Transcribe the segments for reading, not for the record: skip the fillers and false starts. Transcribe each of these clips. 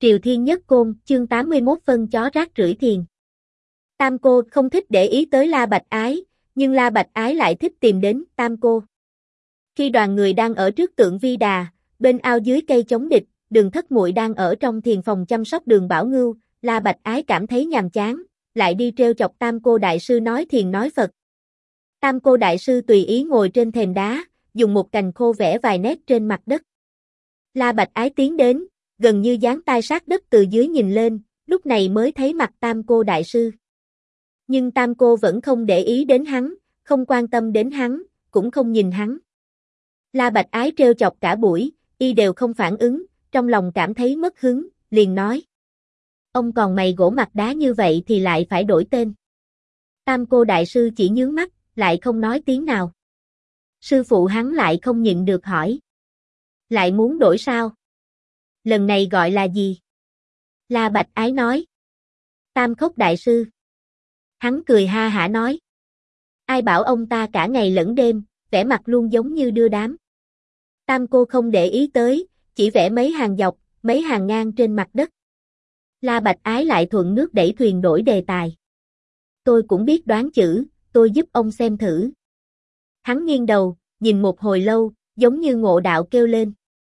Triều Thiên Nhất Côn, chương 81 phân chó rác rưởi thiền. Tam cô không thích để ý tới La Bạch Ái, nhưng La Bạch Ái lại thích tìm đến Tam cô. Khi đoàn người đang ở trước tượng Vi Đà, bên ao dưới cây chống địch, Đường Thất Muội đang ở trong thiền phòng chăm sóc Đường Bảo Ngưu, La Bạch Ái cảm thấy nhàm chán, lại đi trêu chọc Tam cô đại sư nói thiền nói Phật. Tam cô đại sư tùy ý ngồi trên thềm đá, dùng một cành khô vẽ vài nét trên mặt đất. La Bạch Ái tiến đến, gần như dán tai sát đất từ dưới nhìn lên, lúc này mới thấy mặt Tam cô đại sư. Nhưng Tam cô vẫn không để ý đến hắn, không quan tâm đến hắn, cũng không nhìn hắn. La Bạch Ái trêu chọc cả buổi, y đều không phản ứng, trong lòng cảm thấy mất hứng, liền nói. Ông còn mày gỗ mặt đá như vậy thì lại phải đổi tên. Tam cô đại sư chỉ nhướng mắt, lại không nói tiếng nào. Sư phụ hắn lại không nhịn được hỏi. Lại muốn đổi sao? Lần này gọi là gì? La Bạch Ái nói. Tam Khốc đại sư. Hắn cười ha hả nói. Ai bảo ông ta cả ngày lẫn đêm, vẽ mặt luôn giống như đưa đám. Tam cô không để ý tới, chỉ vẽ mấy hàng dọc, mấy hàng ngang trên mặt đất. La Bạch Ái lại thuận nước đẩy thuyền đổi đề tài. Tôi cũng biết đoán chữ, tôi giúp ông xem thử. Hắn nghiêng đầu, nhìn một hồi lâu, giống như ngộ đạo kêu lên.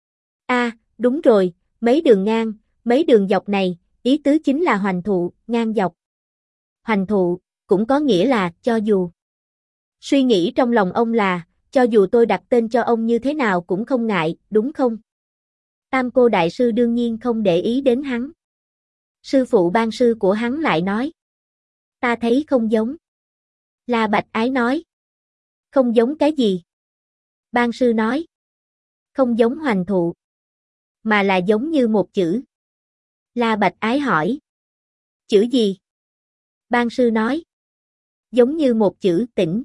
Đúng rồi, mấy đường ngang, mấy đường dọc này, ý tứ chính là hoành thụ, ngang dọc. Hoành thụ, cũng có nghĩa là, cho dù. Suy nghĩ trong lòng ông là, cho dù tôi đặt tên cho ông như thế nào cũng không ngại, đúng không? Tam cô đại sư đương nhiên không để ý đến hắn. Sư phụ ban sư của hắn lại nói. Ta thấy không giống. La Bạch Ái nói. Không giống cái gì? Ban sư nói. Không giống hoành thụ. Mà là giống như một chữ. La Bạch Ái hỏi. Chữ gì? Ban sư nói. Giống như một chữ tĩnh.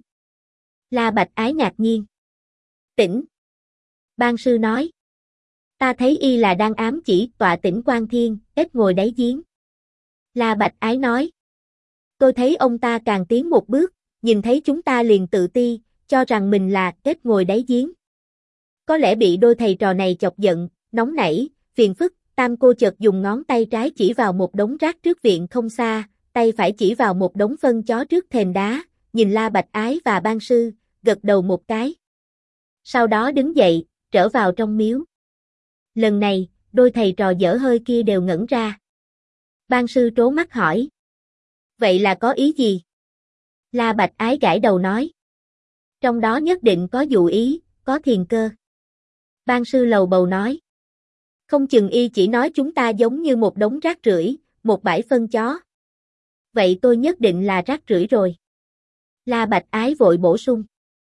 La Bạch Ái ngạc nhiên. Tĩnh. Ban sư nói. Ta thấy y là đang ám chỉ tọa tĩnh quan thiên, ít ngồi đáy giếng. La Bạch Ái nói. Tôi thấy ông ta càng tiến một bước, nhìn thấy chúng ta liền tự ti, cho rằng mình là kết ngồi đáy giếng. Có lẽ bị đôi thầy trò này chọc giận, nóng nảy, phiền phức, Tam cô chợt dùng ngón tay trái chỉ vào một đống rác trước viện không xa, tay phải chỉ vào một đống phân chó trước thềm đá, nhìn La Bạch Ái và ban sư, gật đầu một cái. Sau đó đứng dậy, trở vào trong miếu. Lần này, đôi thầy trò dở hơi kia đều ngẩn ra. Ban sư trố mắt hỏi. Vậy là có ý gì? La Bạch Ái gãi đầu nói. Trong đó nhất định có dụ ý, có thiền cơ. Ban sư lầu bầu nói. Không chừng y chỉ nói chúng ta giống như một đống rác rưởi, một bãi phân chó. Vậy tôi nhất định là rác rưởi rồi. La Bạch Ái vội bổ sung.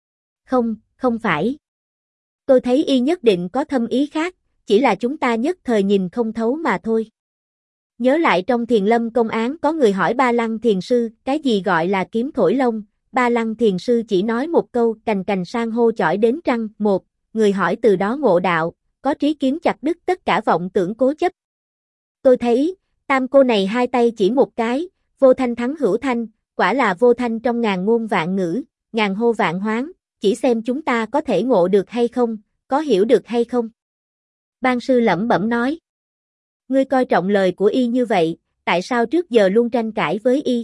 Không phải. Tôi thấy y nhất định có thâm ý khác, chỉ là chúng ta nhất thời nhìn không thấu mà thôi. Nhớ lại trong Thiền Lâm Công án có người hỏi Ba Lăng thiền sư, cái gì gọi là kiếm thổi lông, Ba Lăng thiền sư chỉ nói một câu, cành cành san hô chỏi đến trăng, một, người hỏi từ đó ngộ đạo, có trí kiếm chặt đứt tất cả vọng tưởng cố chấp. Tôi thấy, Tam cô này hai tay chỉ một cái, vô thanh thắng hữu thanh, quả là vô thanh trong ngàn ngôn vạn ngữ, ngàn hô vạn hoán, chỉ xem chúng ta có thể ngộ được hay không, có hiểu được hay không. Ban sư lẩm bẩm nói. Ngươi coi trọng lời của y như vậy, tại sao trước giờ luôn tranh cãi với y?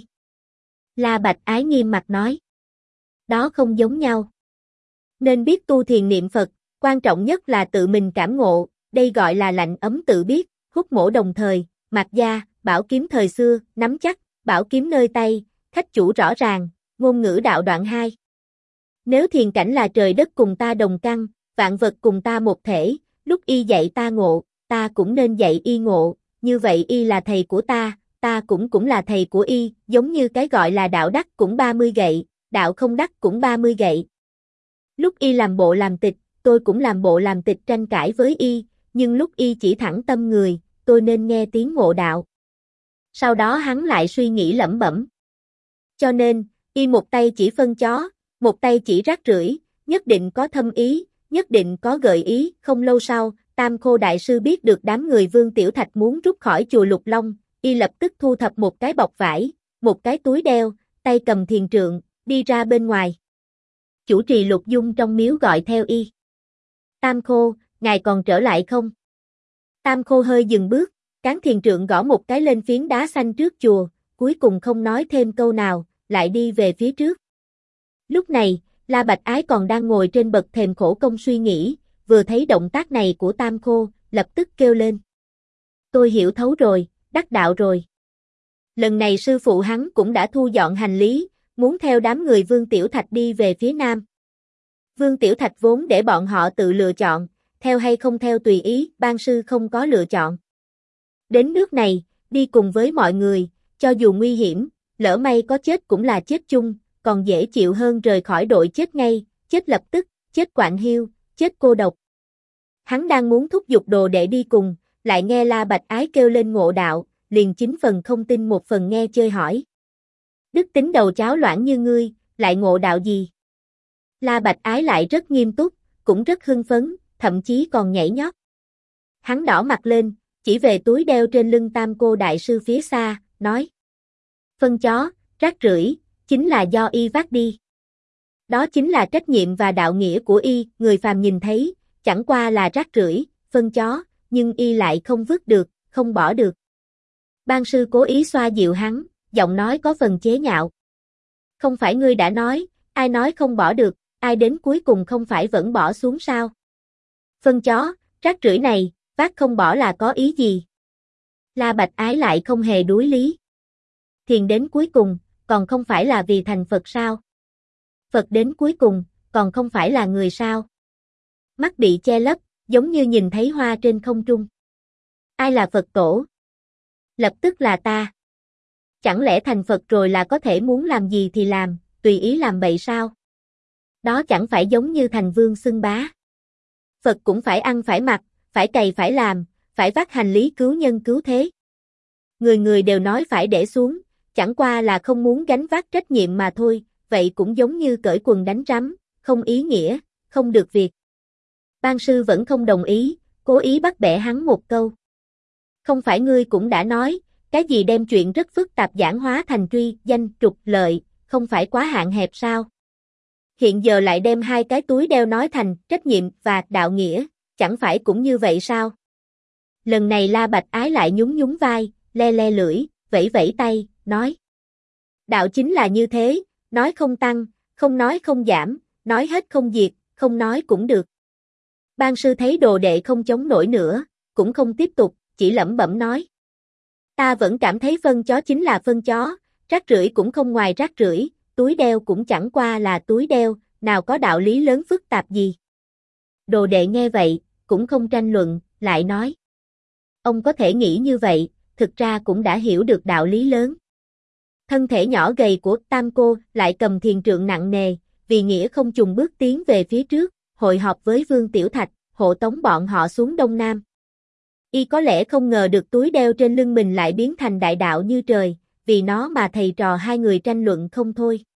La Bạch Ái nghiêm mặt nói. Đó không giống nhau. Nên biết tu thiền niệm Phật, quan trọng nhất là tự mình cảm ngộ, đây gọi là lạnh ấm tự biết, hút mổ đồng thời, Mạc Gia, bảo kiếm thời xưa, nắm chắc, bảo kiếm nơi tay, khách chủ rõ ràng, ngôn ngữ đạo đoạn 2. Nếu thiền cảnh là trời đất cùng ta đồng căn, vạn vật cùng ta một thể, lúc y dạy ta ngộ, ta cũng nên dạy y ngộ, như vậy y là thầy của ta cũng là thầy của y, giống như cái gọi là đạo đắc cũng 30 gậy, đạo không đắc cũng 30 gậy. Lúc y làm bộ làm tịch, tôi cũng làm bộ làm tịch tranh cãi với y, nhưng lúc y chỉ thẳng tâm người, tôi nên nghe tiếng ngộ đạo. Sau đó hắn lại suy nghĩ lẩm bẩm. Cho nên, y một tay chỉ phân chó, một tay chỉ rác rưởi, nhất định có thâm ý, nhất định có gợi ý. Không lâu sau, Tam Khô đại sư biết được đám người Vương Tiểu Thạch muốn rút khỏi chùa Lục Long, y lập tức thu thập một cái bọc vải, một cái túi đeo, tay cầm thiền trượng, đi ra bên ngoài. Chủ trì Lục Dung trong miếu gọi theo y. Tam Khô, ngài còn trở lại không? Tam Khô hơi dừng bước, Cán thiền trượng gõ một cái lên phiến đá xanh trước chùa, cuối cùng không nói thêm câu nào, lại đi về phía trước. Lúc này, La Bạch Ái còn đang ngồi trên bậc thềm khổ công suy nghĩ, vừa thấy động tác này của Tam Cô, lập tức kêu lên. Tôi hiểu thấu rồi, đắc đạo rồi. Lần này sư phụ hắn cũng đã thu dọn hành lý, muốn theo đám người Vương Tiểu Thạch đi về phía nam. Vương Tiểu Thạch vốn để bọn họ tự lựa chọn, theo hay không theo tùy ý, ban sư không có lựa chọn. Đến nước này, đi cùng với mọi người, cho dù nguy hiểm, lỡ may có chết cũng là chết chung, còn dễ chịu hơn rời khỏi đội chết ngay, chết lập tức, chết quạnh hiu, chết cô độc. Hắn đang muốn thúc giục đồ đệ đi cùng, lại nghe La Bạch Ái kêu lên ngộ đạo, liền 9 phần không tin 1 phần nghe chơi hỏi. Đức tính đầu cháo loãng như ngươi, lại ngộ đạo gì? La Bạch Ái lại rất nghiêm túc, cũng rất hưng phấn, thậm chí còn nhảy nhót. Hắn đỏ mặt lên, chỉ về túi đeo trên lưng Tam Cô đại sư phía xa, nói. Phân chó, rác rưởi, chính là do y vác đi. Đó chính là trách nhiệm và đạo nghĩa của y, người phàm nhìn thấy, chẳng qua là rác rưởi, phân chó, nhưng y lại không vứt được, không bỏ được. Ban sư cố ý xoa dịu hắn, giọng nói có phần chế nhạo. Không phải ngươi đã nói, ai nói không bỏ được, ai đến cuối cùng không phải vẫn bỏ xuống sao? Phân chó, rác rưởi này, vác không bỏ là có ý gì? La Bạch Ái lại không hề đuối lý. Thiền đến cuối cùng, còn không phải là vì thành Phật sao? Phật đến cuối cùng, còn không phải là người sao? Mắt bị che lấp, giống như nhìn thấy hoa trên không trung. Ai là Phật tổ? Lập tức là ta. Chẳng lẽ thành Phật rồi là có thể muốn làm gì thì làm, tùy ý làm bậy sao? Đó chẳng phải giống như thành vương xưng bá. Phật cũng phải ăn phải mặc, phải cày phải làm, phải vác hành lý cứu nhân cứu thế. Người người đều nói phải để xuống, chẳng qua là không muốn gánh vác trách nhiệm mà thôi, vậy cũng giống như cởi quần đánh rắm, không ý nghĩa, không được việc. Ban sư vẫn không đồng ý, cố ý bắt bẻ hắn một câu. Không phải ngươi cũng đã nói, cái gì đem chuyện rất phức tạp giản hóa thành truy, danh, trục, lợi, không phải quá hạn hẹp sao? Hiện giờ lại đem 2 cái túi đeo nói thành trách nhiệm và đạo nghĩa, chẳng phải cũng như vậy sao? Lần này La Bạch Ái lại nhún nhún vai, le le lưỡi, vẫy vẫy tay, nói. Đạo chính là như thế, nói không tăng, không nói không giảm, nói hết không diệt, không nói cũng được. Ban sư thấy đồ đệ không chống nổi nữa, cũng không tiếp tục, chỉ lẩm bẩm nói. Ta vẫn cảm thấy phân chó chính là phân chó, rác rưởi cũng không ngoài rác rưởi, túi đeo cũng chẳng qua là túi đeo, nào có đạo lý lớn phức tạp gì. Đồ đệ nghe vậy, cũng không tranh luận, lại nói. Ông có thể nghĩ như vậy, thực ra cũng đã hiểu được đạo lý lớn. Thân thể nhỏ gầy của Tam Cô lại cầm thiền trượng nặng nề, vì nghĩa không chùng bước tiến về phía trước, hội họp với Vương Tiểu Thạch, hộ tống bọn họ xuống Đông Nam. Y có lẽ không ngờ được túi đeo trên lưng mình lại biến thành đại đạo như trời, vì nó mà thầy trò 2 người tranh luận không thôi.